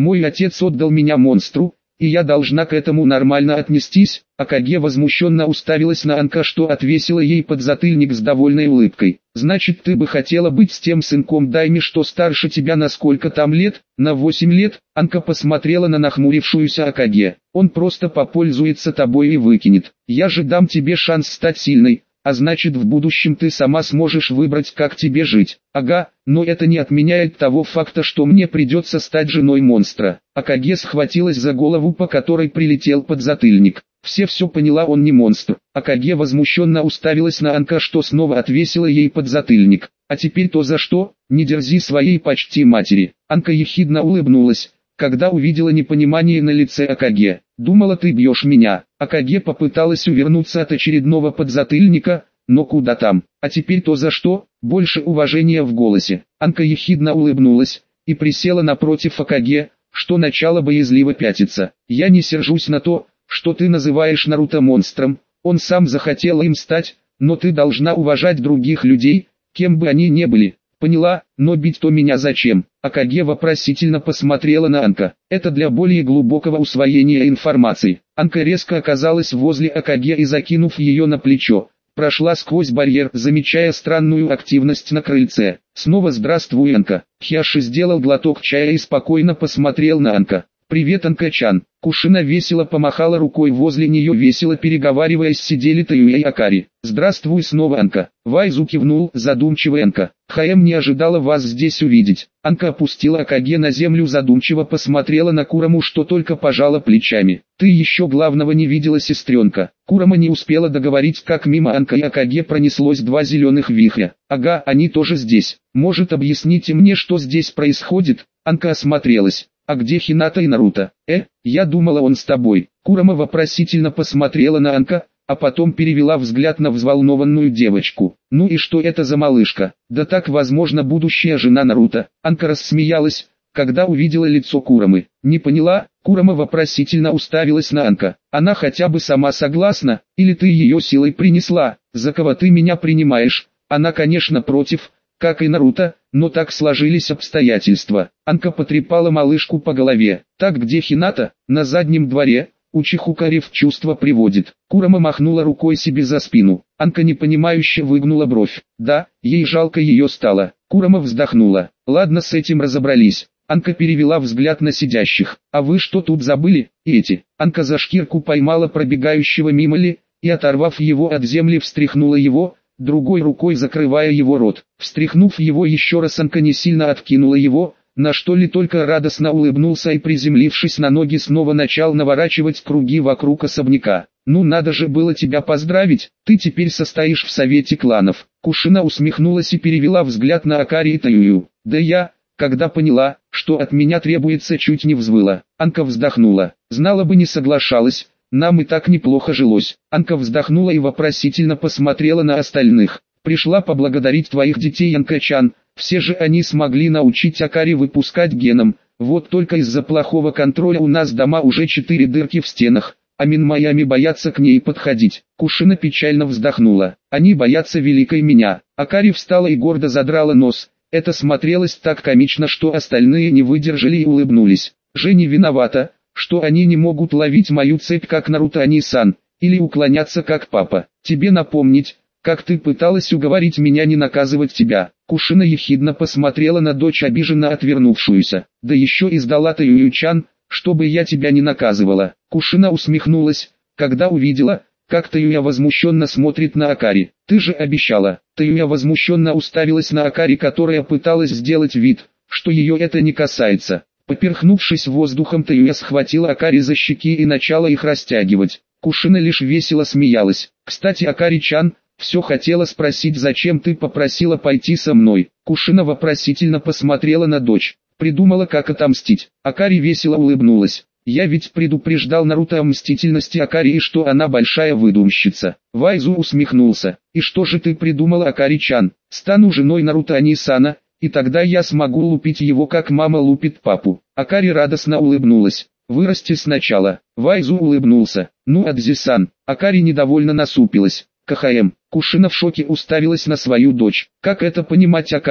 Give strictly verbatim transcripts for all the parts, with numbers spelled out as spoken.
Мой отец отдал меня монстру, и я должна к этому нормально отнестись. Акаге возмущенно уставилась на Анка, что отвесила ей подзатыльник с довольной улыбкой. Значит, ты бы хотела быть с тем сынком Дайми, что старше тебя на сколько там лет? На восемь лет? Анка посмотрела на нахмурившуюся Акаге. Он просто попользуется тобой и выкинет. Я же дам тебе шанс стать сильной. А значит, в будущем ты сама сможешь выбрать, как тебе жить. Ага, но это не отменяет того факта, что мне придется стать женой монстра. Акаге схватилась за голову, по которой прилетел подзатыльник. Все все поняла, он не монстр. Акаге возмущенно уставилась на Анка, что снова отвесила ей подзатыльник. А теперь то за что? Не дерзи своей почти матери. Анка ехидно улыбнулась, когда увидела непонимание на лице Акаге. «Думала, ты бьешь меня». Акаге попыталась увернуться от очередного подзатыльника, но куда там. А теперь то за что? Больше уважения в голосе. Анка ехидно улыбнулась и присела напротив Акаге, что начало боязливо пятиться. «Я не сержусь на то, что ты называешь Наруто монстром. Он сам захотел им стать, но ты должна уважать других людей, кем бы они ни были. Поняла, но бить-то меня зачем?» Акаге вопросительно посмотрела на Анка. Это для более глубокого усвоения информации. Анка резко оказалась возле Акаге и, закинув ее на плечо, прошла сквозь барьер, замечая странную активность на крыльце. Снова здравствуй, Анка. Хиаши сделал глоток чая и спокойно посмотрел на Анка. «Привет, Анка-чан». Кушина весело помахала рукой, возле нее весело переговариваясь сидели Таюя и Акари. «Здравствуй снова, Анка». Вайзу кивнул, задумчивый Анка. «Хаэм не ожидала вас здесь увидеть». Анка опустила Акаге на землю, задумчиво посмотрела на Кураму, что только пожала плечами. «Ты еще главного не видела, сестренка». Курама не успела договорить, как мимо Анка и Акаге пронеслось два зеленых вихря. «Ага, они тоже здесь. Может, объясните мне, что здесь происходит?» Анка осмотрелась. «А где Хината и Наруто?» «Э, я думала, он с тобой». Курама вопросительно посмотрела на Анка, а потом перевела взгляд на взволнованную девочку. «Ну и что это за малышка?» «Да так, возможно, будущая жена Наруто». Анка рассмеялась, когда увидела лицо Курамы. «Не поняла?» Курама вопросительно уставилась на Анка. «Она хотя бы сама согласна, или ты ее силой принесла? За кого ты меня принимаешь?» Она, конечно, против, как и Наруто, но так сложились обстоятельства. Анка потрепала малышку по голове. «Так, где Хината?» «На заднем дворе. Учихукари в чувство приводит». Курама махнула рукой себе за спину. Анка непонимающе выгнула бровь. «Да, ей жалко ее стало». Курама вздохнула. «Ладно, с этим разобрались». Анка перевела взгляд на сидящих. «А вы что тут забыли? Эти?» Анка за шкирку поймала пробегающего мимо Ли, и, оторвав его от земли, встряхнула его, другой рукой закрывая его рот. Встряхнув его еще раз, Анка не сильно откинула его, на что Ли только радостно улыбнулся и, приземлившись на ноги, снова начал наворачивать круги вокруг особняка. «Ну надо же было тебя поздравить, ты теперь состоишь в совете кланов». Кушина усмехнулась и перевела взгляд на Акари и Таюю. «Да я, когда поняла, что от меня требуется, чуть не взвыла». Анка вздохнула. «Знала бы, не соглашалась. Нам и так неплохо жилось». Анка вздохнула и вопросительно посмотрела на остальных. «Пришла поблагодарить твоих детей, Анка-чан. Все же они смогли научить Акари выпускать геном. Вот только из-за плохого контроля у нас дома уже четыре дырки в стенах, а Минмаями боятся к ней подходить». Кушина печально вздохнула. «Они боятся великой меня». Акари встала и гордо задрала нос. Это смотрелось так комично, что остальные не выдержали и улыбнулись. «Женя виновата, что они не могут ловить мою цепь, как Наруто Ани-сан, или уклоняться, как папа. Тебе напомнить, как ты пыталась уговорить меня не наказывать тебя». Кушина ехидно посмотрела на дочь, обиженно отвернувшуюся. «Да еще и сдала ты Юю-чан, чтобы я тебя не наказывала». Кушина усмехнулась, когда увидела, как Таюя возмущенно смотрит на Акари. «Ты же обещала». Таюя возмущенно уставилась на Акари, которая пыталась сделать вид, что ее это не касается. Поперхнувшись воздухом, Таюя схватила Акари за щеки и начала их растягивать. Кушина лишь весело смеялась. «Кстати, Акари-чан, все хотела спросить, зачем ты попросила пойти со мной?» Кушина вопросительно посмотрела на дочь. «Придумала, как отомстить». Акари весело улыбнулась. «Я ведь предупреждал Наруто о мстительности Акари и что она большая выдумщица». Вайзу усмехнулся. «И что же ты придумала, Акари-чан?» «Стану женой Наруто Ани-сана, и тогда я смогу лупить его, как мама лупит папу». Акари радостно улыбнулась. «Вырасти сначала». Вайзу улыбнулся. «Ну, Адзи-сан». Акари недовольно насупилась. «КХМ». Кушина в шоке уставилась на свою дочь. «Как это понимать, Акари?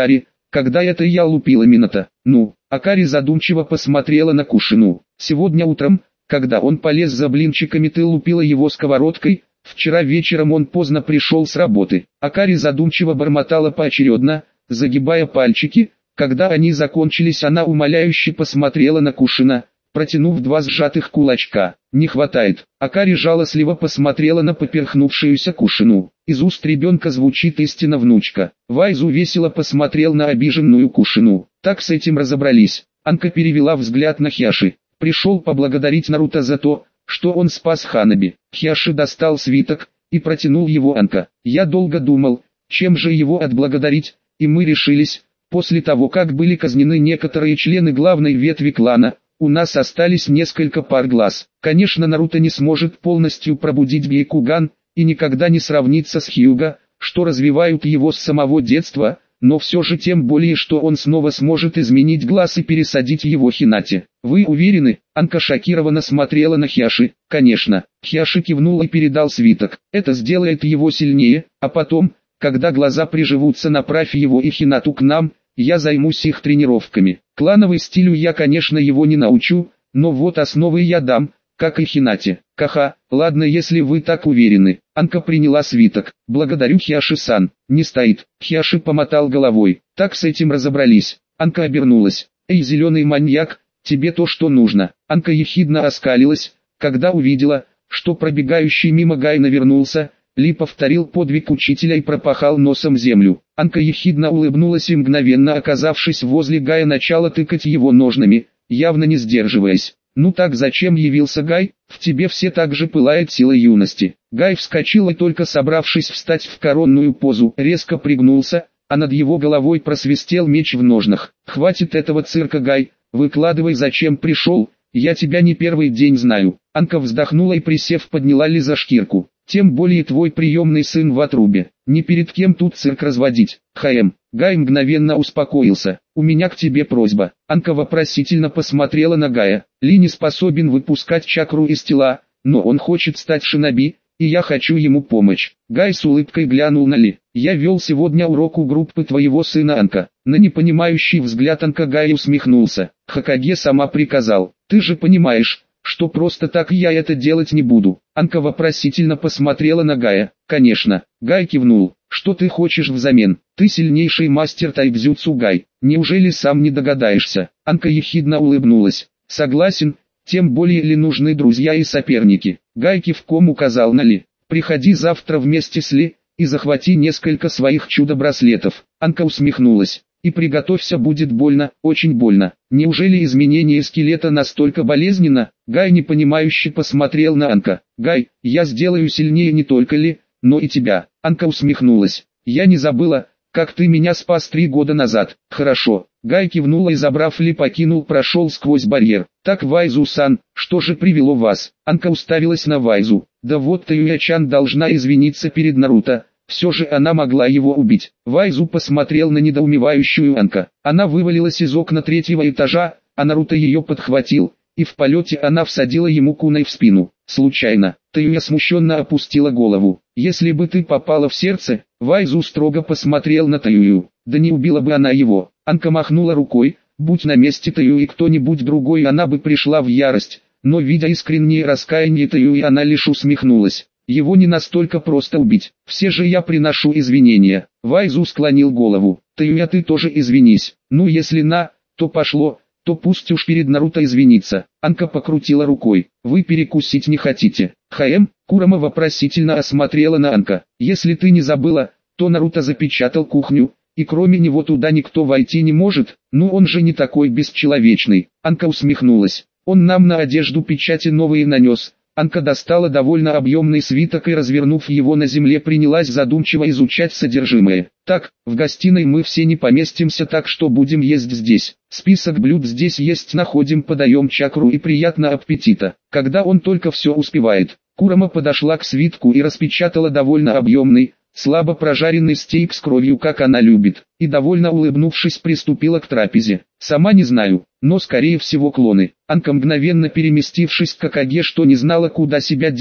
когда это я лупила Минота. Ну, Акари задумчиво посмотрела на Кушину. Сегодня утром, когда он полез за блинчиками, ты лупила его сковородкой. Вчера вечером он поздно пришел с работы. Акари задумчиво бормотала поочередно, загибая пальчики. Когда они закончились, она умоляюще посмотрела на Кушина, протянув два сжатых кулачка. «Не хватает». Акари жалостливо посмотрела на поперхнувшуюся Кушину. Из уст ребенка звучит истина внучка. Вайзу весело посмотрел на обиженную Кушину. Так с этим разобрались. Анка перевела взгляд на Хьяши. Пришел поблагодарить Наруто за то, что он спас Ханаби. Хьяши достал свиток и протянул его Анка. Я долго думал, чем же его отблагодарить, и мы решились, после того как были казнены некоторые члены главной ветви клана, у нас остались несколько пар глаз. Конечно, Наруто не сможет полностью пробудить Бейкуган, и никогда не сравнится с Хьюга, что развивают его с самого детства, но все же тем более, что он снова сможет изменить глаз и пересадить его Хинате. Вы уверены? Анка шокированно смотрела на Хьяши. Конечно. Хьяши кивнул и передал свиток. Это сделает его сильнее, а потом, когда глаза приживутся, направь его и Хинату к нам, я займусь их тренировками. Клановый стилю я, конечно, его не научу, но вот основы я дам, как и Хинате. Каха, ладно, если вы так уверены. Анка приняла свиток. Благодарю, Хьяши-сан. Не стоит. Хьяши помотал головой. Так с этим разобрались. Анка обернулась. Эй, зеленый маньяк, тебе то, что нужно. Анка ехидно оскалилась, когда увидела, что пробегающий мимо Гай навернулся. Ли повторил подвиг учителя и пропахал носом землю. Анка ехидно улыбнулась и, мгновенно оказавшись возле Гая, начала тыкать его ножнами, явно не сдерживаясь. «Ну так зачем явился Гай? В тебе все так же пылает сила юности». Гай вскочил и, только собравшись встать в коронную позу, резко пригнулся, а над его головой просвистел меч в ножнах. «Хватит этого цирка, Гай, выкладывай, зачем пришел, я тебя не первый день знаю». Анка вздохнула и, присев, подняла Ли за шкирку. «Тем более твой приемный сын в отрубе. Ни перед кем тут цирк разводить. Хаэм». Гай мгновенно успокоился. «У меня к тебе просьба». Анка вопросительно посмотрела на Гая. Ли не способен выпускать чакру из тела, но он хочет стать шиноби, и я хочу ему помочь. Гай с улыбкой глянул на Ли. «Я вел сегодня урок у группы твоего сына, Анка». На непонимающий взгляд Анка Гай усмехнулся. «Хокаге сама приказал. Ты же понимаешь, что просто так я это делать не буду». Анка вопросительно посмотрела на Гая. «Конечно». Гай кивнул. «Что ты хочешь взамен? Ты сильнейший мастер тайбзюцу, Гай. Неужели сам не догадаешься?» Анка ехидно улыбнулась. «Согласен, тем более Ли нужны друзья и соперники». Гай кивком указал на Ли. «Приходи завтра вместе с Ли и захвати несколько своих чудо-браслетов». Анка усмехнулась. «И приготовься, будет больно, очень больно». «Неужели изменение скелета настолько болезненно?» Гай непонимающе посмотрел на Анка. «Гай, я сделаю сильнее не только Ли, но и тебя». Анка усмехнулась. «Я не забыла, как ты меня спас три года назад». «Хорошо». Гай кивнул и, забрав Ли, покинул, прошел сквозь барьер. «Так, Вайзу-сан, что же привело вас?» Анка уставилась на Вайзу. «Да вот Таюя-чан должна извиниться перед Наруто. Все же она могла его убить». Вайзу посмотрел на недоумевающую Анка. Она вывалилась из окна третьего этажа, а Наруто ее подхватил, и в полете она всадила ему куной в спину. «Случайно». Таюя смущенно опустила голову. «Если бы ты попала в сердце», Вайзу строго посмотрел на Таюю. «Да не убила бы она его». Анка махнула рукой. Будь на месте Таюи кто-нибудь другой, она бы пришла в ярость. Но, видя искреннее раскаяние Таюи, она лишь усмехнулась. «Его не настолько просто убить. Все же я приношу извинения». Вайзу склонил голову. «Таюя, ты тоже извинись. Ну если на, то пошло, то пусть уж перед Наруто извинится». Анка покрутила рукой. «Вы перекусить не хотите?» Хаэм, Курама вопросительно осмотрела на Анка. «Если ты не забыла, то Наруто запечатал кухню, и кроме него туда никто войти не может. Ну он же не такой бесчеловечный». Анка усмехнулась. «Он нам на одежду печати новые нанес». Анка достала довольно объемный свиток и, развернув его на земле, принялась задумчиво изучать содержимое. «Так, в гостиной мы все не поместимся, так что будем есть здесь. Список блюд здесь есть, находим, подаем чакру и приятного аппетита». Когда он только все успевает. Курама подошла к свитку и распечатала довольно объемный, слабо прожаренный стейк с кровью, как она любит, и, довольно улыбнувшись, приступила к трапезе. «Сама не знаю, но скорее всего клоны». Анка, мгновенно переместившись к Хокаге, что не знала, куда себя деть,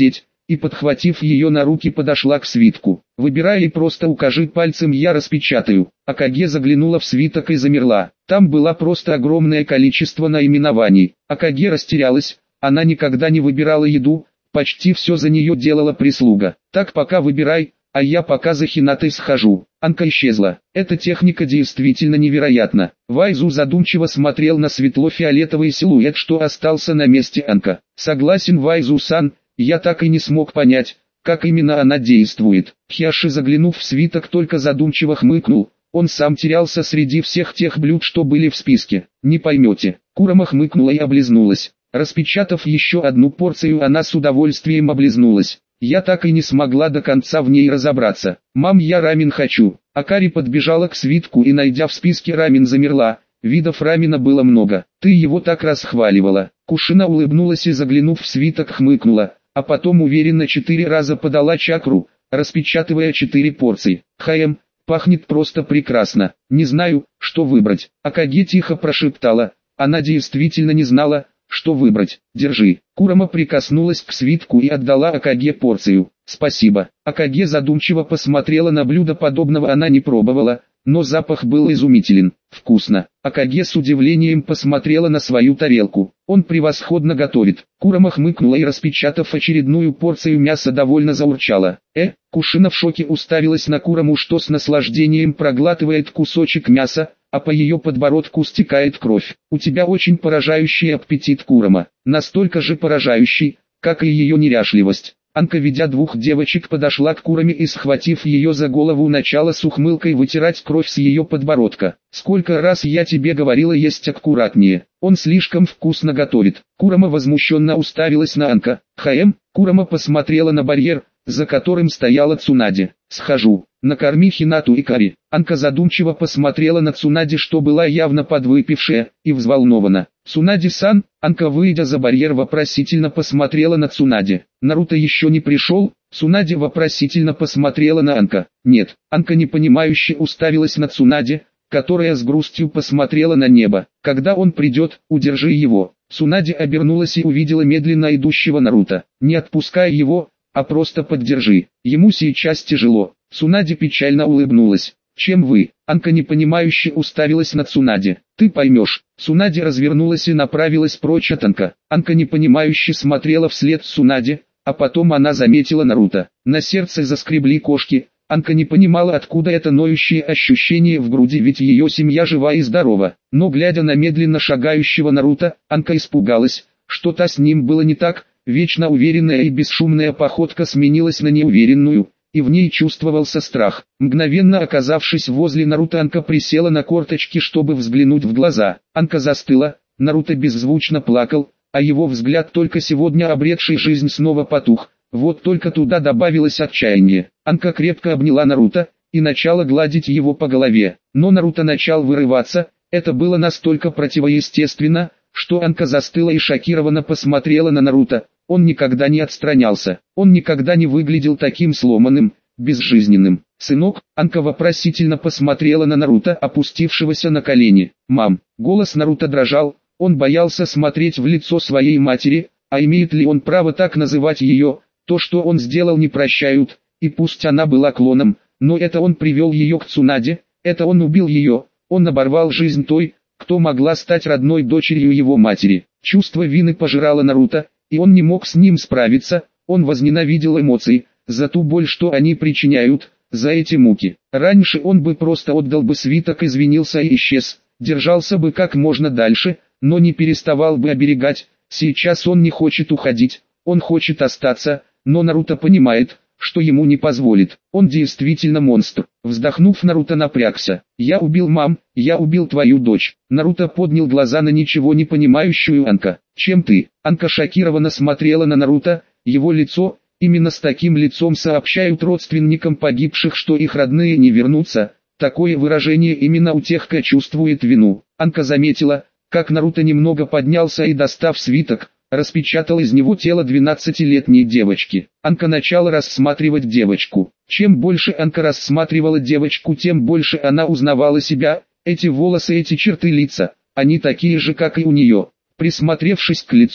и, подхватив ее на руки, подошла к свитку. «Выбирай и просто укажи пальцем, я распечатаю». Акаге заглянула в свиток и замерла. Там было просто огромное количество наименований. Акаге растерялась, она никогда не выбирала еду, почти все за нее делала прислуга. «Так пока выбирай, а я пока за Хинатой схожу». Анка исчезла. Эта техника действительно невероятна. Вайзу задумчиво смотрел на светло-фиолетовый силуэт, что остался на месте Анка. «Согласен, Вайзу-сан, я так и не смог понять, как именно она действует». Хиаши, заглянув в свиток, только задумчиво хмыкнул. Он сам терялся среди всех тех блюд, что были в списке. «Не поймете». Курама хмыкнула и облизнулась. Распечатав еще одну порцию, она с удовольствием облизнулась. «Я так и не смогла до конца в ней разобраться. Мам, я рамен хочу». Акари подбежала к свитку и, найдя в списке рамен, замерла. Видов рамена было много. «Ты его так расхваливала». Кушина улыбнулась и, заглянув в свиток, хмыкнула, а потом уверенно четыре раза подала чакру, распечатывая четыре порции. «Хаем, пахнет просто прекрасно. Не знаю, что выбрать». Акаге тихо прошептала. Она действительно не знала, что выбрать. «Держи». Курама прикоснулась к свитку и отдала Акаге порцию. «Спасибо». Акаге задумчиво посмотрела на блюдо, подобного она не пробовала, но запах был изумителен. «Вкусно». Акаге с удивлением посмотрела на свою тарелку. «Он превосходно готовит». Курама хмыкнула и, распечатав очередную порцию мяса, довольно заурчала. «Э?» Кушина в шоке уставилась на Кураму, что с наслаждением проглатывает кусочек мяса, а по ее подбородку стекает кровь. «У тебя очень поражающий аппетит, Курама. Настолько же поражающий, как и ее неряшливость». Анка, ведя двух девочек, подошла к Кураме и, схватив ее за голову, начала с ухмылкой вытирать кровь с ее подбородка. «Сколько раз я тебе говорила есть аккуратнее, он слишком вкусно готовит». Курама возмущенно уставилась на Анка. «Хаем?» Курама посмотрела на барьер, за которым стояла Цунаде. «Схожу, накорми Хинату и Кари». Анка задумчиво посмотрела на Цунаде, что была явно подвыпившая, и взволнована. «Цунаде-сан?» Анка, выйдя за барьер, вопросительно посмотрела на Цунаде. «Наруто еще не пришел?» Цунаде вопросительно посмотрела на Анка. «Нет». Анка непонимающе уставилась на Цунаде, которая с грустью посмотрела на небо. «Когда он придет, удержи его». Цунаде обернулась и увидела медленно идущего Наруто. «Не отпускай его, а просто поддержи. Ему сейчас тяжело». Цунаде печально улыбнулась. «Чем вы?» Анка непонимающе уставилась на Цунаде. «Ты поймешь». Цунаде развернулась и направилась прочь от Анка. Анка непонимающе смотрела вслед Цунаде, а потом она заметила Наруто. На сердце заскребли кошки. Анка не понимала, откуда это ноющее ощущение в груди, ведь ее семья жива и здорова. Но глядя на медленно шагающего Наруто, Анка испугалась, что-то с ним было не так. Вечно уверенная и бесшумная походка сменилась на неуверенную, и в ней чувствовался страх. Мгновенно оказавшись возле Наруто, Анка присела на корточки, чтобы взглянуть в глаза. Анка застыла, Наруто беззвучно плакал, а его взгляд, только сегодня обретший жизнь, снова потух. Вот только туда добавилось отчаяние. Анка крепко обняла Наруто и начала гладить его по голове. Но Наруто начал вырываться, это было настолько противоестественно, что Анка застыла и шокированно посмотрела на Наруто. Он никогда не отстранялся, он никогда не выглядел таким сломанным, безжизненным. «Сынок?» Анка вопросительно посмотрела на Наруто, опустившегося на колени. «Мам». Голос Наруто дрожал, он боялся смотреть в лицо своей матери, а имеет ли он право так называть ее? То, что он сделал, не прощают, и пусть она была клоном, но это он привел ее к Цунаде, это он убил ее, он оборвал жизнь той, кто могла стать родной дочерью его матери. Чувство вины пожирало Наруто, и он не мог с ним справиться, он возненавидел эмоции, за ту боль, что они причиняют, за эти муки. Раньше он бы просто отдал бы свиток, извинился и исчез, держался бы как можно дальше, но не переставал бы оберегать. Сейчас он не хочет уходить, он хочет остаться, но Наруто понимает, что ему не позволит. Он действительно монстр. Вздохнув, Наруто напрягся. «Я убил мам, я убил твою дочь». Наруто поднял глаза на ничего не понимающую Анка. «Чем ты?» Анка шокированно смотрела на Наруто, его лицо, именно с таким лицом сообщают родственникам погибших, что их родные не вернутся. Такое выражение именно у тех, кто чувствует вину. Анка заметила, как Наруто немного поднялся и, достав свиток, распечатал из него тело двенадцатилетней девочки. Анка начала рассматривать девочку. Чем больше Анка рассматривала девочку, тем больше она узнавала себя. Эти волосы, эти черты лица, они такие же, как и у нее. Присмотревшись к лицу,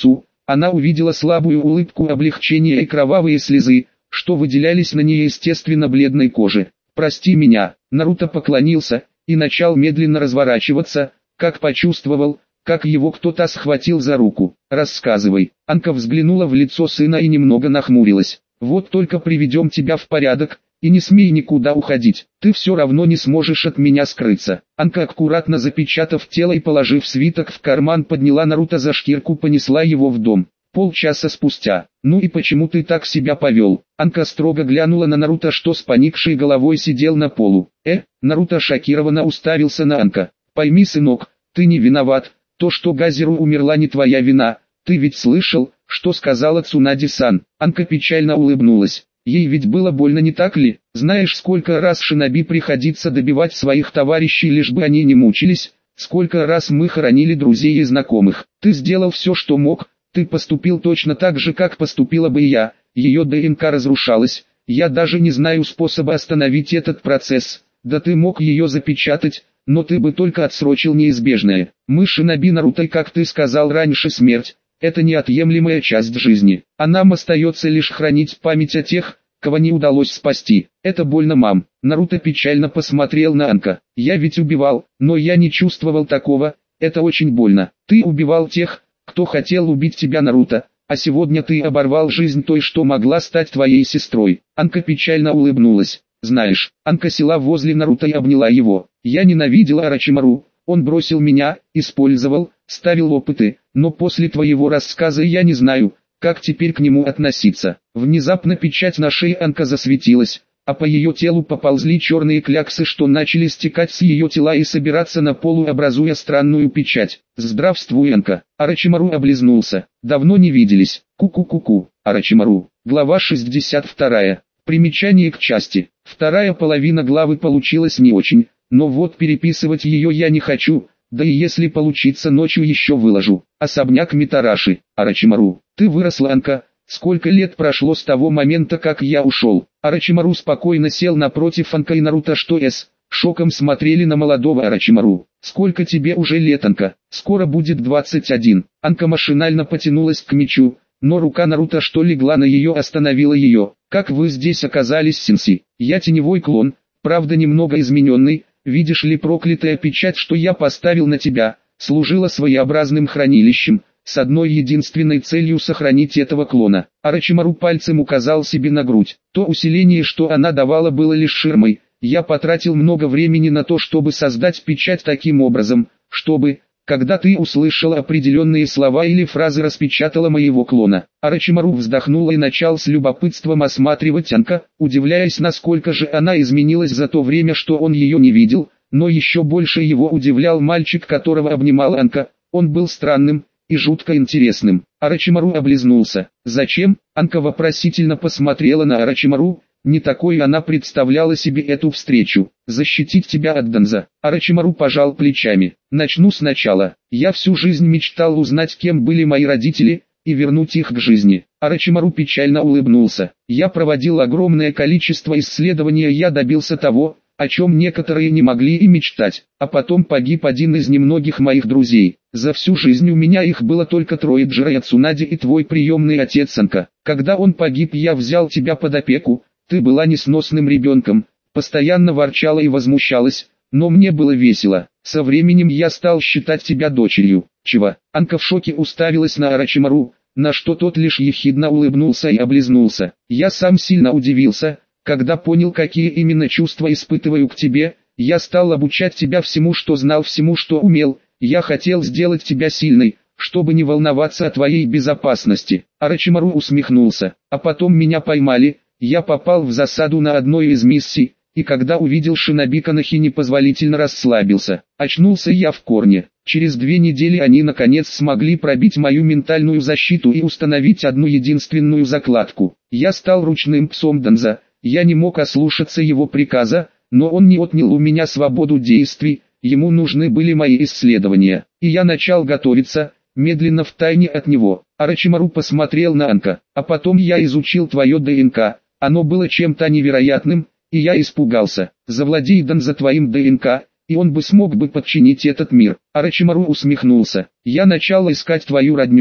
Она увидела слабую улыбку облегчения и кровавые слезы, что выделялись на неестественно бледной коже. «Прости меня», Наруто поклонился и начал медленно разворачиваться, как почувствовал, как его кто-то схватил за руку. «Рассказывай». Анка взглянула в лицо сына и немного нахмурилась. «Вот только приведем тебя в порядок, и не смей никуда уходить, ты все равно не сможешь от меня скрыться». Анка, аккуратно запечатав тело и положив свиток в карман, подняла Наруто за шкирку, понесла его в дом. Полчаса спустя. «Ну и почему ты так себя повел?» Анка строго глянула на Наруто, что с поникшей головой сидел на полу. «Э?» Наруто шокированно уставился на Анка. «Пойми, сынок, ты не виноват, то, что Газиру умерла, не твоя вина, ты ведь слышал, что сказала Цунади-сан?» Анка печально улыбнулась. Ей ведь было больно, не так ли? Знаешь, сколько раз шиноби приходится добивать своих товарищей, лишь бы они не мучились, сколько раз мы хоронили друзей и знакомых. Ты сделал все, что мог, ты поступил точно так же, как поступила бы и я, ее ДНК разрушалась, я даже не знаю способа остановить этот процесс, да ты мог ее запечатать, но ты бы только отсрочил неизбежное. Мы шиноби Наруто, как ты сказал раньше, смерть. Это неотъемлемая часть жизни, а нам остается лишь хранить память о тех, кого не удалось спасти. Это больно, мам. Наруто печально посмотрел на Анка. Я ведь убивал, но я не чувствовал такого, это очень больно. Ты убивал тех, кто хотел убить тебя, Наруто, а сегодня ты оборвал жизнь той, что могла стать твоей сестрой. Анка печально улыбнулась. Знаешь, Анка села возле Наруто и обняла его. Я ненавидела Орочимару. Он бросил меня, использовал, ставил опыты, но после твоего рассказа я не знаю, как теперь к нему относиться. Внезапно печать на шее Анка засветилась, а по ее телу поползли черные кляксы, что начали стекать с ее тела и собираться на полу, образуя странную печать. «Здравствуй, Анка!» Орочимару облизнулся. «Давно не виделись. Ку-ку-ку-ку». Орочимару. Глава шестьдесят вторая. Примечание к части. Вторая половина главы получилась не очень, но вот переписывать ее я не хочу, да и если получится, ночью еще выложу. Особняк Митараши. Орочимару. Ты выросла, Анка. Сколько лет прошло с того момента, как я ушел? Орочимару спокойно сел напротив Анка, и Наруто, что с шоком смотрели на молодого Орочимару. Сколько тебе уже лет, Анка? Скоро будет двадцать один. Анка машинально потянулась к мечу, но рука Наруто, что легла на ее, остановила ее. Как вы здесь оказались, Сенси? Я теневой клон, правда немного измененный. Видишь ли, проклятая печать, что я поставил на тебя, служила своеобразным хранилищем, с одной единственной целью — сохранить этого клона. Орочимару пальцем указал себе на грудь. То усиление, что она давала, было лишь ширмой. Я потратил много времени на то, чтобы создать печать таким образом, чтобы, когда ты услышала определенные слова или фразы, распечатала моего клона. Орочимару вздохнула и начал с любопытством осматривать Анка, удивляясь, насколько же она изменилась за то время, что он ее не видел, но еще больше его удивлял мальчик, которого обнимал Анка. Он был странным и жутко интересным. Орочимару облизнулся. «Зачем?» Анка вопросительно посмотрела на Орочимару. Не такой она представляла себе эту встречу. «Защитить тебя от Данза». Орочимару пожал плечами. «Начну сначала. Я всю жизнь мечтал узнать, кем были мои родители, и вернуть их к жизни». Орочимару печально улыбнулся. «Я проводил огромное количество исследований, я добился того, о чем некоторые не могли и мечтать. А потом погиб один из немногих моих друзей. За всю жизнь у меня их было только трое: Джирайя, Цунади и твой приемный отец Анка. Когда он погиб, я взял тебя под опеку. Ты была несносным ребенком, постоянно ворчала и возмущалась, но мне было весело. Со временем я стал считать тебя дочерью». «Чего?» Анка в шоке уставилась на Орочимару, на что тот лишь ехидно улыбнулся и облизнулся. «Я сам сильно удивился, когда понял, какие именно чувства испытываю к тебе. Я стал обучать тебя всему, что знал, всему, что умел. Я хотел сделать тебя сильной, чтобы не волноваться о твоей безопасности». Орочимару усмехнулся. «А потом меня поймали. Я попал в засаду на одной из миссий, и когда увидел шиноби Канахи, непозволительно расслабился. Очнулся я в корне. Через две недели они наконец смогли пробить мою ментальную защиту и установить одну единственную закладку. Я стал ручным псом Данза. Я не мог ослушаться его приказа, но он не отнял у меня свободу действий, ему нужны были мои исследования, и я начал готовиться, медленно втайне от него». Орочимару посмотрел на Анка. «А потом я изучил твое ДНК. Оно было чем-то невероятным, и я испугался. Завладей Данза твоим ДНК, и он бы смог бы подчинить этот мир». Орочимару усмехнулся. «Я начал искать твою родню,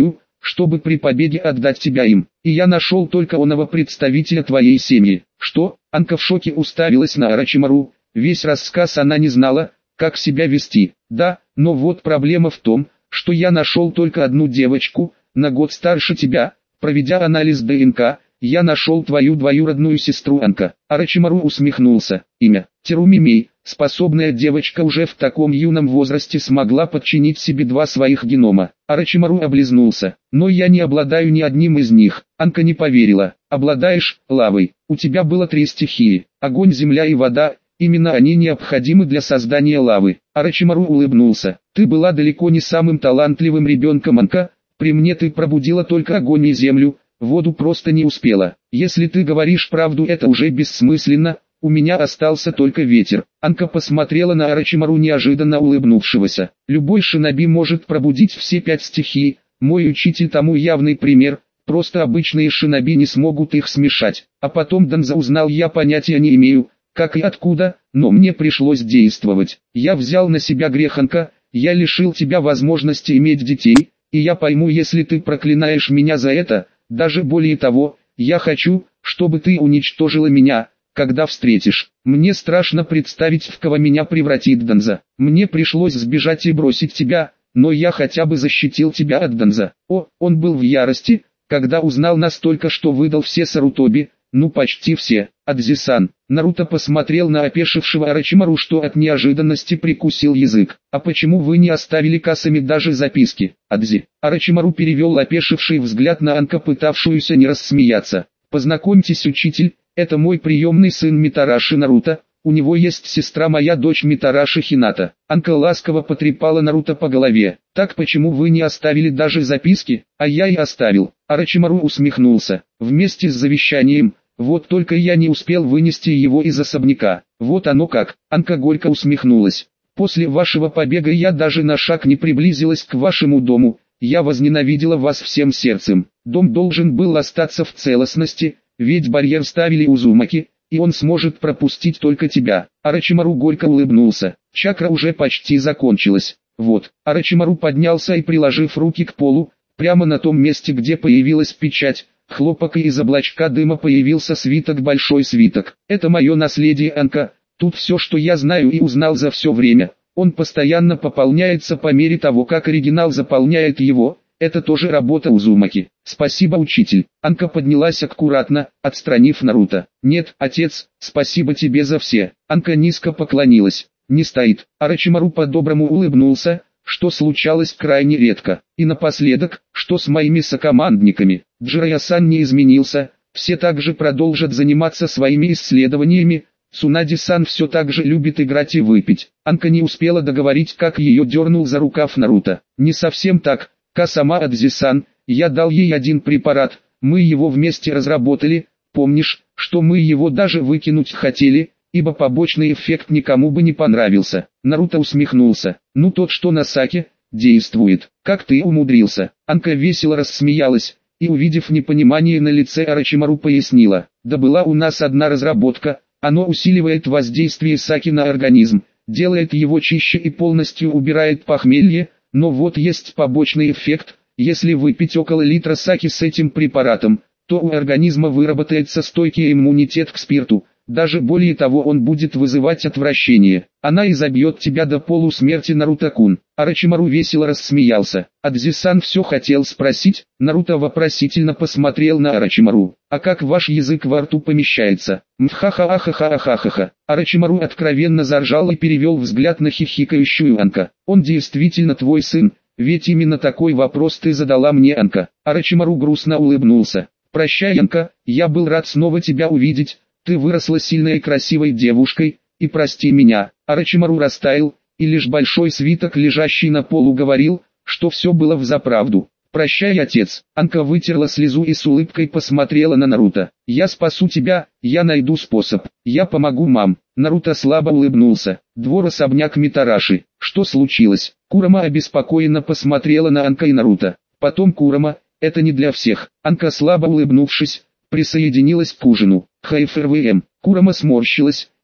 чтобы при победе отдать тебя им. И я нашел только оного представителя твоей семьи. Что? Анка в шоке уставилась на Орочимару. Весь рассказ она не знала, как себя вести. Да, но вот проблема в том, что я нашел только одну девочку, на год старше тебя. Проведя анализ ДНК, я нашел твою двоюродную сестру Анка. Орочимару усмехнулся. Имя Терумимей. Способная девочка уже в таком юном возрасте смогла подчинить себе два своих генома. Орочимару облизнулся. Но я не обладаю ни одним из них. Анка не поверила. Обладаешь лавой. У тебя было три стихии: огонь, земля и вода. Именно они необходимы для создания лавы. Орочимару улыбнулся. Ты была далеко не самым талантливым ребенком, Анка. При мне ты пробудила только огонь и землю. Воду просто не успела. Если ты говоришь правду, это уже бессмысленно. У меня остался только ветер. Анка посмотрела на Орочимару, неожиданно улыбнувшегося. Любой шиноби может пробудить все пять стихий. Мой учитель тому явный пример. Просто обычные шиноби не смогут их смешать. А потом Данза узнал, я понятия не имею, как и откуда, но мне пришлось действовать. Я взял на себя грех, Анка. Я лишил тебя возможности иметь детей. И я пойму, если ты проклинаешь меня за это. Даже более того, я хочу, чтобы ты уничтожила меня, когда встретишь. Мне страшно представить, в кого меня превратит Данза. Мне пришлось сбежать и бросить тебя, но я хотя бы защитил тебя от Данза. О, он был в ярости, когда узнал настолько, что выдал все Сарутоби, ну почти все. Адзи-сан. Наруто посмотрел на опешившего Орочимару, что от неожиданности прикусил язык. А почему вы не оставили Касами даже записки, Адзи? Орочимару перевел опешивший взгляд на Анка, пытавшуюся не рассмеяться. Познакомьтесь, учитель, это мой приемный сын Митараши Наруто. У него есть сестра, моя дочь Митараши Хината. Анка ласково потрепала Наруто по голове. Так почему вы не оставили даже записки? А я и оставил. Орочимару усмехнулся. Вместе с завещанием. Вот только я не успел вынести его из особняка. Вот оно как. Анка горько усмехнулась. После вашего побега я даже на шаг не приблизилась к вашему дому. Я возненавидела вас всем сердцем. Дом должен был остаться в целостности, ведь барьер ставили Узумаки, и он сможет пропустить только тебя. Орочимару горько улыбнулся. Чакра уже почти закончилась. Вот. Орочимару поднялся и, приложив руки к полу, прямо на том месте, где появилась печать, хлопок, и из облачка дыма появился свиток, большой свиток. Это мое наследие, Анка. Тут все, что я знаю и узнал за все время. Он постоянно пополняется по мере того, как оригинал заполняет его. Это тоже работа Узумаки. Спасибо, учитель. Анка поднялась аккуратно, отстранив Наруто. Нет, отец, спасибо тебе за все. Анка низко поклонилась. Не стоит. Орочимару по-доброму улыбнулся, что случалось крайне редко. И напоследок, что с моими сокомандниками? Джирая-сан не изменился, все также продолжат заниматься своими исследованиями. Цунади-сан все так же любит играть и выпить. Анка не успела договорить, как ее дернул за рукав Наруто. Не совсем так, Касама Адзи-сан, я дал ей один препарат, мы его вместе разработали, помнишь, что мы его даже выкинуть хотели, ибо побочный эффект никому бы не понравился. Наруто усмехнулся. Ну тот, что на Саке, действует. Как ты умудрился? Анка весело рассмеялась, и, увидев непонимание на лице Орочимару, пояснила. Да была у нас одна разработка, оно усиливает воздействие Саки на организм, делает его чище и полностью убирает похмелье, но вот есть побочный эффект. Если выпить около литра саки с этим препаратом, то у организма выработается стойкий иммунитет к спирту. Даже более того, он будет вызывать отвращение. Она изобьет тебя до полусмерти, Наруто-кун. Орочимару весело рассмеялся. Адзи-сан все хотел спросить. Наруто вопросительно посмотрел на Орочимару. А как ваш язык во рту помещается? Мха-ха-ха-ха-ха-ха-ха. Орочимару откровенно заржал и перевел взгляд на хихикающую Анка. Он действительно твой сын, ведь именно такой вопрос ты задала мне, Анка. Орочимару грустно улыбнулся. Прощай, Анка, я был рад снова тебя увидеть. Ты выросла сильной и красивой девушкой, и прости меня. Орочимару растаял, и лишь большой свиток, лежащий на полу, говорил, что все было взаправду. Прощай, отец. Анка вытерла слезу и с улыбкой посмотрела на Наруто. Я спасу тебя, я найду способ. Я помогу, мам. Наруто слабо улыбнулся. Двор, особняк Митараши. Что случилось? Курама обеспокоенно посмотрела на Анка и Наруто. Потом Курама, это не для всех. Анка, слабо улыбнувшись, присоединилась к ужину. ХФРВМ. Курама сморщилась,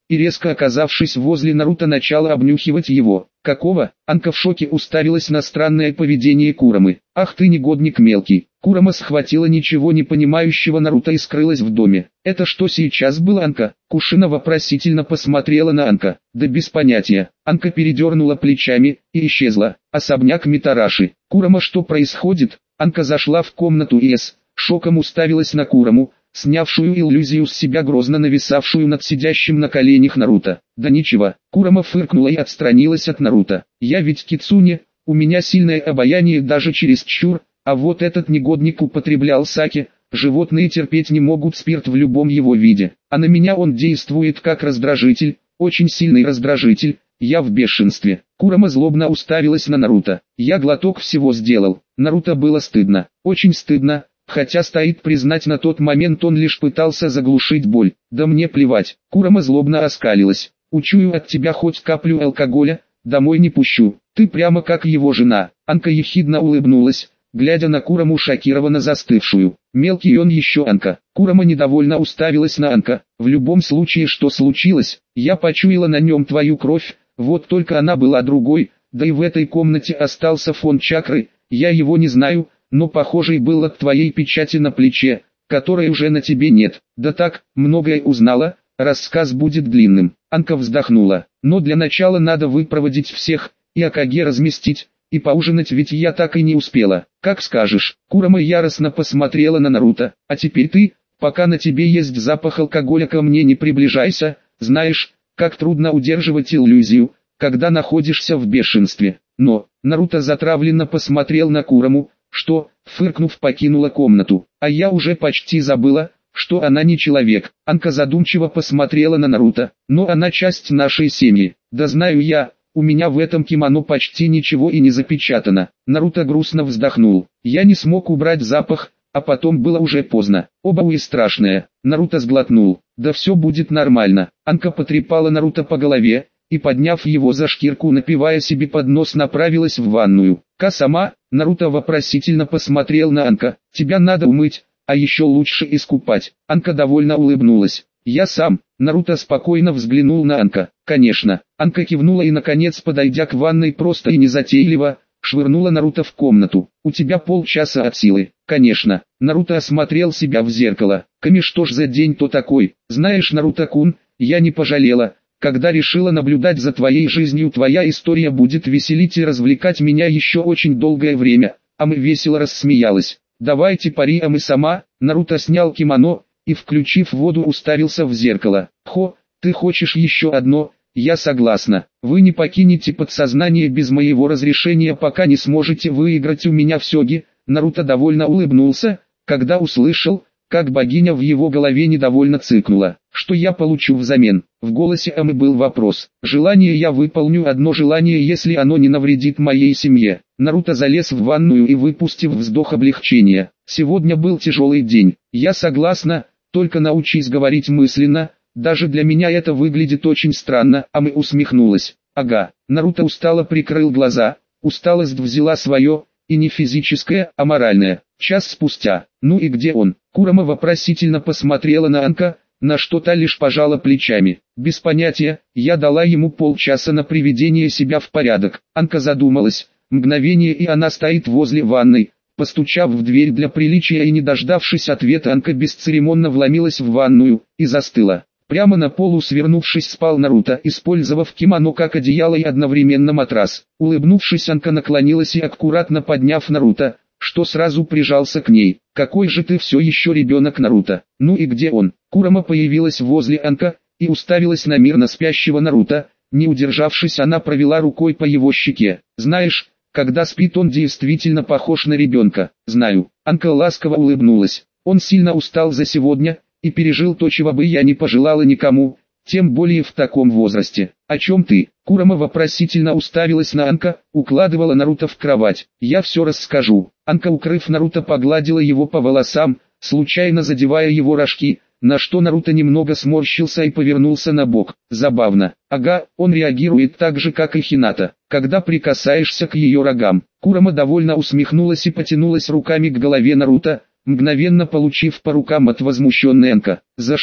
и резко оказавшись возле Наруто начала обнюхивать его. Какого? Анка в шоке уставилась на странное поведение Курамы. Ах ты негодник мелкий. Курама схватила ничего не понимающего Наруто и скрылась в доме. Это что сейчас было, Анка? Кушина вопросительно посмотрела на Анка. Да без понятия. Анка передернула плечами и исчезла. Особняк Митараши. Курама, что происходит? Анка зашла в комнату и с шоком уставилась на Кураму, снявшую иллюзию с себя, грозно нависавшую над сидящим на коленях Наруто. Да ничего. Курама фыркнула и отстранилась от Наруто. Я ведь кицуне, у меня сильное обаяние даже чересчур, а вот этот негодник употреблял саке. Животные терпеть не могут спирт в любом его виде, а на меня он действует как раздражитель, очень сильный раздражитель. Я в бешенстве. Курама злобно уставилась на Наруто. Я глоток всего сделал. Наруто было стыдно, очень стыдно. Хотя стоит признать, на тот момент он лишь пытался заглушить боль. Да мне плевать. Курама злобно оскалилась. Учую от тебя хоть каплю алкоголя, домой не пущу. Ты прямо как его жена. Анка ехидно улыбнулась, глядя на Кураму шокированно застывшую. Мелкий он еще, Анка. Курама недовольно уставилась на Анка. В любом случае, что случилось, я почуяла на нем твою кровь, вот только она была другой, да и в этой комнате остался фон чакры, я его не знаю, но похожий был от твоей печати на плече, которой уже на тебе нет. Да так, многое узнала, рассказ будет длинным. Анка вздохнула. Но для начала надо выпроводить всех, и Акаге разместить, и поужинать, ведь я так и не успела. Как скажешь. Курама яростно посмотрела на Наруто. А теперь ты, пока на тебе есть запах алкоголя, ко мне не приближайся, знаешь, как трудно удерживать иллюзию, когда находишься в бешенстве. Но, Наруто затравленно посмотрел на Кураму, что, фыркнув, покинула комнату. А я уже почти забыла, что она не человек. Анка задумчиво посмотрела на Наруто. Но она часть нашей семьи. Да знаю я, у меня в этом кимоно почти ничего и не запечатано. Наруто грустно вздохнул. Я не смог убрать запах, а потом было уже поздно. Оба уи страшное. Наруто сглотнул. Да все будет нормально. Анка потрепала Наруто по голове, и, подняв его за шкирку, напивая себе под нос, направилась в ванную. Ка-сама, Наруто вопросительно посмотрел на Анка. Тебя надо умыть, а еще лучше искупать. Анка довольно улыбнулась. Я сам. Наруто спокойно взглянул на Анка. Конечно. Анка кивнула и, наконец, подойдя к ванной, просто и незатейливо швырнула Наруто в комнату. У тебя полчаса от силы. Конечно. Наруто осмотрел себя в зеркало. Ками, что ж за день-то такой? Знаешь, Наруто-кун, я не пожалела, когда решила наблюдать за твоей жизнью. Твоя история будет веселить и развлекать меня еще очень долгое время. А мы весело рассмеялась. Давайте пари, а мы сама. Наруто снял кимоно и, включив воду, уставился в зеркало. Хо, ты хочешь еще одно? Я согласна. Вы не покинете подсознание без моего разрешения, пока не сможете выиграть у меня в сёги. Наруто довольно улыбнулся, когда услышал, как богиня в его голове недовольно цыкнула. Что я получу взамен? В голосе Амы был вопрос. Желание я выполню, одно желание, если оно не навредит моей семье. Наруто залез в ванную и, выпустив вздох облегчения. Сегодня был тяжелый день. Я согласна, только научись говорить мысленно. Даже для меня это выглядит очень странно. Ама усмехнулась. Ага. Наруто устало прикрыл глаза. Усталость взяла свое, и не физическое, а моральное. Час спустя. Ну и где он? Курама вопросительно посмотрела на Анка, на что та лишь пожала плечами. Без понятия, я дала ему полчаса на приведение себя в порядок. Анка задумалась. Мгновение, и она стоит возле ванной. Постучав в дверь для приличия и не дождавшись ответа, Анка бесцеремонно вломилась в ванную и застыла. Прямо на полу, свернувшись, спал Наруто, использовав кимоно как одеяло и одновременно матрас. Улыбнувшись, Анка наклонилась и, аккуратно подняв Наруто, что сразу прижался к ней. «Какой же ты все еще ребенок, Наруто? Ну и где он?» Курама появилась возле Анка и уставилась на мирно спящего Наруто. Не удержавшись, она провела рукой по его щеке. «Знаешь, когда спит, он действительно похож на ребенка». «Знаю». Анка ласково улыбнулась. «Он сильно устал за сегодня и пережил то, чего бы я не пожелала никому, тем более в таком возрасте». «О чем ты?» Курама вопросительно уставилась на Анка, укладывала Наруто в кровать. «Я все расскажу». Анка, укрыв Наруто, погладила его по волосам, случайно задевая его рожки, на что Наруто немного сморщился и повернулся на бок. Забавно. Ага, он реагирует так же, как и Хината, когда прикасаешься к ее рогам. Курама довольно усмехнулась и потянулась руками к голове Наруто, мгновенно получив по рукам от возмущенной Анка. «За что?»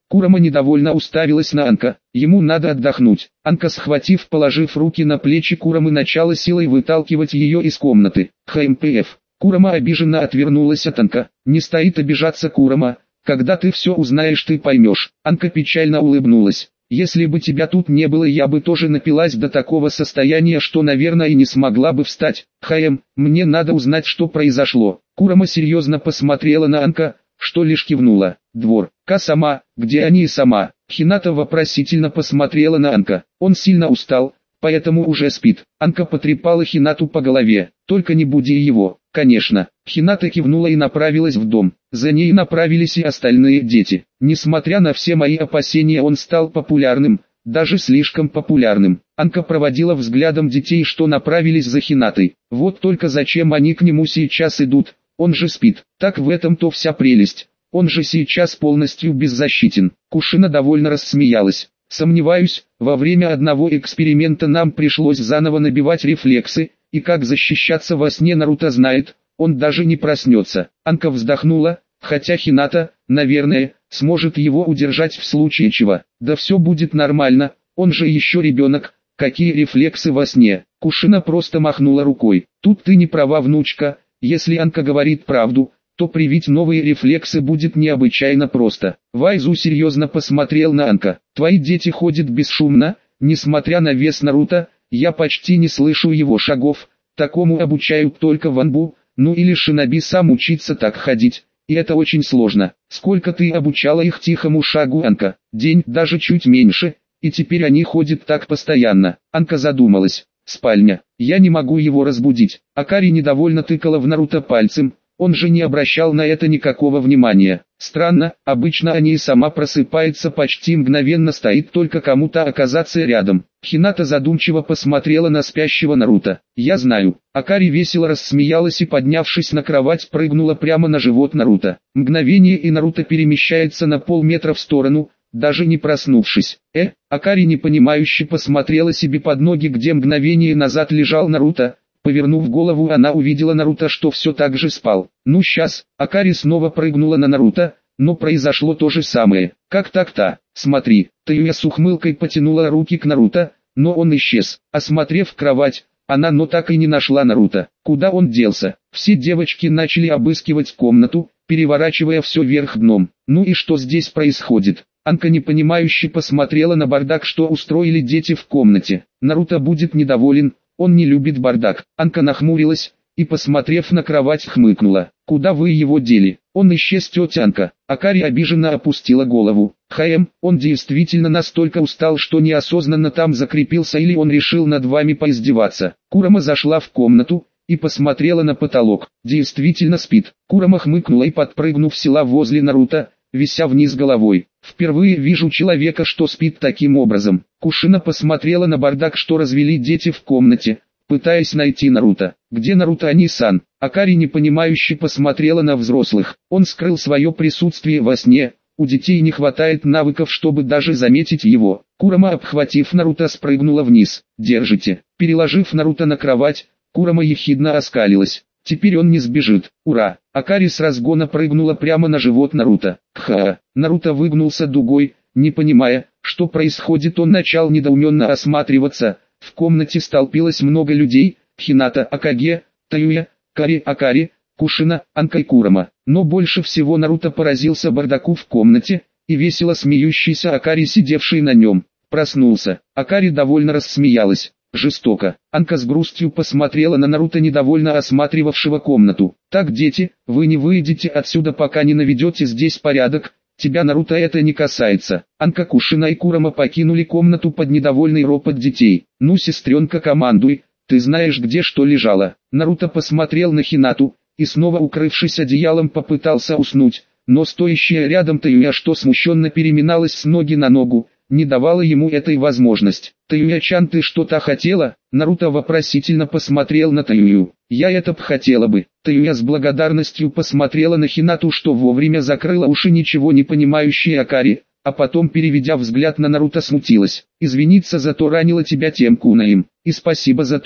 Курама недовольно уставилась на Анка. Ему надо отдохнуть. Анка, схватив, положив руки на плечи Курамы, начала силой выталкивать ее из комнаты. ХМПФ. Курама обиженно отвернулась от Анка. Не стоит обижаться, Курама. Когда ты все узнаешь, ты поймешь. Анка печально улыбнулась. Если бы тебя тут не было, я бы тоже напилась до такого состояния, что, наверное, и не смогла бы встать. ХМ, мне надо узнать, что произошло. Курама серьезно посмотрела на Анка, что лишь кивнула. Двор. Ка сама, где они и сама? Хината вопросительно посмотрела на Анка. Он сильно устал, поэтому уже спит. Анка потрепала Хинату по голове. Только не буди его. Конечно. Хината кивнула и направилась в дом. За ней направились и остальные дети. Несмотря на все мои опасения, он стал популярным, даже слишком популярным. Анка проводила взглядом детей, что направились за Хинатой. Вот только зачем они к нему сейчас идут? Он же спит. Так в этом-то вся прелесть. Он же сейчас полностью беззащитен. Кушина довольно рассмеялась. Сомневаюсь, во время одного эксперимента нам пришлось заново набивать рефлексы, и как защищаться во сне Наруто знает, он даже не проснется. Анка вздохнула, хотя Хината, наверное, сможет его удержать в случае чего. Да все будет нормально, он же еще ребенок, какие рефлексы во сне. Кушина просто махнула рукой. Тут ты не права, внучка, если Анка говорит правду, то привить новые рефлексы будет необычайно просто. Вайзу серьезно посмотрел на Анка. Твои дети ходят бесшумно, несмотря на вес Наруто, я почти не слышу его шагов, такому обучают только в Анбу, ну или шиноби сам учиться так ходить, и это очень сложно. Сколько ты обучала их тихому шагу, Анка? День, даже чуть меньше, и теперь они ходят так постоянно. Анка задумалась. Спальня. Я не могу его разбудить. Акари недовольно тыкала в Наруто пальцем. Он же не обращал на это никакого внимания. Странно, обычно они и сама просыпается почти мгновенно, стоит только кому-то оказаться рядом. Хината задумчиво посмотрела на спящего Наруто. Я знаю. Акари весело рассмеялась и, поднявшись на кровать, прыгнула прямо на живот Наруто. Мгновение, и Наруто перемещается на полметра в сторону, даже не проснувшись. Э, Акари непонимающе посмотрела себе под ноги, где мгновение назад лежал Наруто. Повернув голову, она увидела Наруто, что все так же спал. Ну сейчас, Акари снова прыгнула на Наруто, но произошло то же самое. Как так-то? Смотри, Таюя с ухмылкой потянула руки к Наруто, но он исчез. Осмотрев кровать, она но так и не нашла Наруто. Куда он делся? Все девочки начали обыскивать комнату, переворачивая все вверх дном. Ну и что здесь происходит? Анка непонимающе посмотрела на бардак, что устроили дети в комнате. Наруто будет недоволен. Он не любит бардак. Анка нахмурилась и, посмотрев на кровать, хмыкнула. Куда вы его дели? Он исчез, тетя Анка. Акари обиженно опустила голову. ХМ, он действительно настолько устал, что неосознанно там закрепился, или он решил над вами поиздеваться. Курама зашла в комнату и посмотрела на потолок. Действительно спит. Курама хмыкнула и, подпрыгнув, села возле Наруто, вися вниз головой. Впервые вижу человека, что спит таким образом. Кушина посмотрела на бардак, что развели дети в комнате, пытаясь найти Наруто. Где Наруто, Ани-сан? Акари непонимающе посмотрела на взрослых. Он скрыл свое присутствие во сне. У детей не хватает навыков, чтобы даже заметить его. Курама, обхватив Наруто, спрыгнула вниз. Держите. Переложив Наруто на кровать, Курама ехидно оскалилась. Теперь он не сбежит. Ура! Акари с разгона прыгнула прямо на живот Наруто. Кха! Наруто выгнулся дугой, не понимая, что происходит. Он начал недоуменно осматриваться. В комнате столпилось много людей: Хината, Акаге, Таюя, Кари, Акари, Кушина, Анка и Курама. Но больше всего Наруто поразился бардаку в комнате и весело смеющийся Акари, сидевший на нем. Проснулся. Акари довольно рассмеялась. Жестоко. Анка с грустью посмотрела на Наруто, недовольно осматривавшего комнату. Так, дети, вы не выйдете отсюда, пока не наведете здесь порядок. Тебя, Наруто, это не касается. Анка, Кушина и Курама покинули комнату под недовольный ропот детей. Ну, сестренка, командуй, ты знаешь, где что лежало. Наруто посмотрел на Хинату и, снова укрывшись одеялом, попытался уснуть, но стоящая рядом Таюя, что смущенно переминалась с ноги на ногу, не давала ему этой возможности. Таюя-чан, ты что-то хотела? Наруто вопросительно посмотрел на Таюю. Я это б хотела бы. Таюя с благодарностью посмотрела на Хинату, что вовремя закрыла уши ничего не понимающей Акари, а потом, переведя взгляд на Наруто, смутилась. Извиниться за то, ранила тебя тем кунаем. И спасибо за то,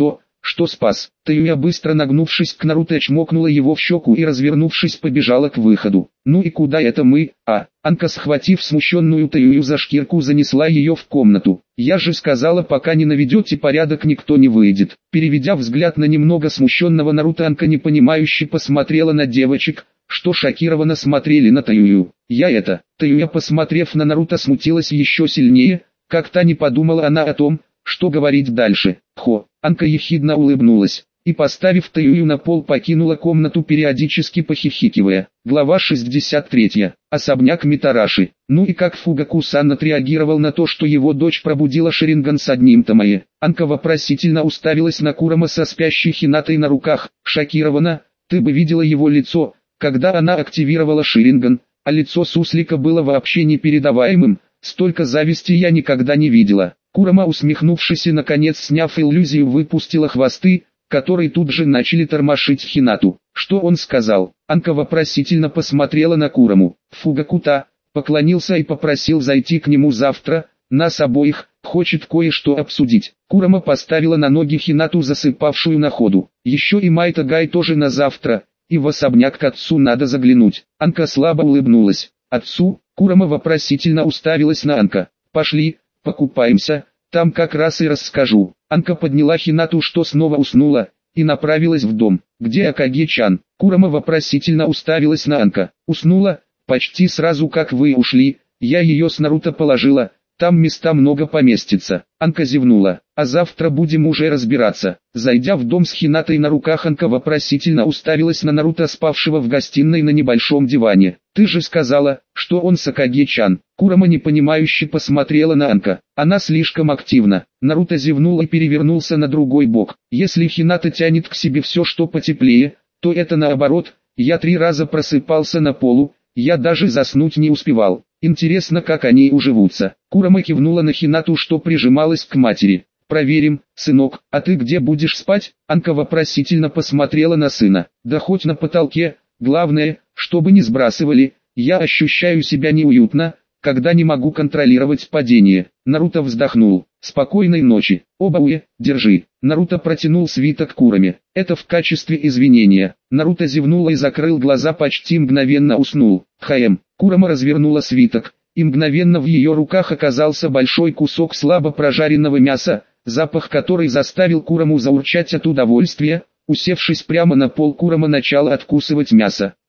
что спас. Таюя, быстро нагнувшись к Наруто, чмокнула его в щеку и, развернувшись, побежала к выходу. «Ну и куда это мы, а?» Анка, схватив смущенную Таюю за шкирку, занесла ее в комнату. «Я же сказала, пока не наведете порядок, никто не выйдет». Переведя взгляд на немного смущенного Наруто, Анка непонимающе посмотрела на девочек, что шокированно смотрели на Таюю. «Я это...» Таюя, посмотрев на Наруто, смутилась еще сильнее, как-то не подумала она о том, что говорить дальше. «Хо!» Анка ехидно улыбнулась и, поставив Таюю на пол, покинула комнату, периодически похихикивая. Глава шестьдесят три. Особняк Митараши. Ну и как Фугаку-сан отреагировал на то, что его дочь пробудила Шаринган с одним Томае? Анка вопросительно уставилась на Курама со спящей Хинатой на руках. Шокирована, ты бы видела его лицо, когда она активировала Шаринган, а лицо суслика было вообще непередаваемым, столько зависти я никогда не видела. Курама, усмехнувшись и наконец сняв иллюзию, выпустила хвосты, которые тут же начали тормошить Хинату. Что он сказал? Анка вопросительно посмотрела на Кураму. Фугаку-та поклонился и попросил зайти к нему завтра, нас обоих, хочет кое-что обсудить. Курама поставила на ноги Хинату, засыпавшую на ходу. Еще и Майта Гай тоже на завтра, и в особняк к отцу надо заглянуть. Анка слабо улыбнулась. Отцу? Курама вопросительно уставилась на Анка. Пошли, покупаемся, там как раз и расскажу. Анка подняла Хинату, что снова уснула, и направилась в дом. Где Акаге-чан? Курама вопросительно уставилась на Анка. Уснула, почти сразу как вы ушли, я ее с Наруто положила, там места много поместится. Анка зевнула. А завтра будем уже разбираться. Зайдя в дом с Хинатой на руках, Анка вопросительно уставилась на Наруто, спавшего в гостиной на небольшом диване. Ты же сказала, что он с Акаге-чан. Курама непонимающе посмотрела на Анка. Она слишком активна. Наруто зевнул и перевернулся на другой бок. Если Хината тянет к себе все, что потеплее, то это наоборот. Я три раза просыпался на полу, я даже заснуть не успевал. Интересно, как они уживутся. Курама кивнула на Хинату, что прижималась к матери. Проверим, сынок, а ты где будешь спать? Анка вопросительно посмотрела на сына. Да хоть на потолке, главное, чтобы не сбрасывали. Я ощущаю себя неуютно, когда не могу контролировать падение. Наруто вздохнул. Спокойной ночи. Обауэ, держи. Наруто протянул свиток Кураме. Это в качестве извинения. Наруто зевнул и закрыл глаза, почти мгновенно уснул. Хаем. Курама развернула свиток, и мгновенно в ее руках оказался большой кусок слабо прожаренного мяса, запах который заставил Кураму заурчать от удовольствия. Усевшись прямо на пол, Курама начала откусывать мясо.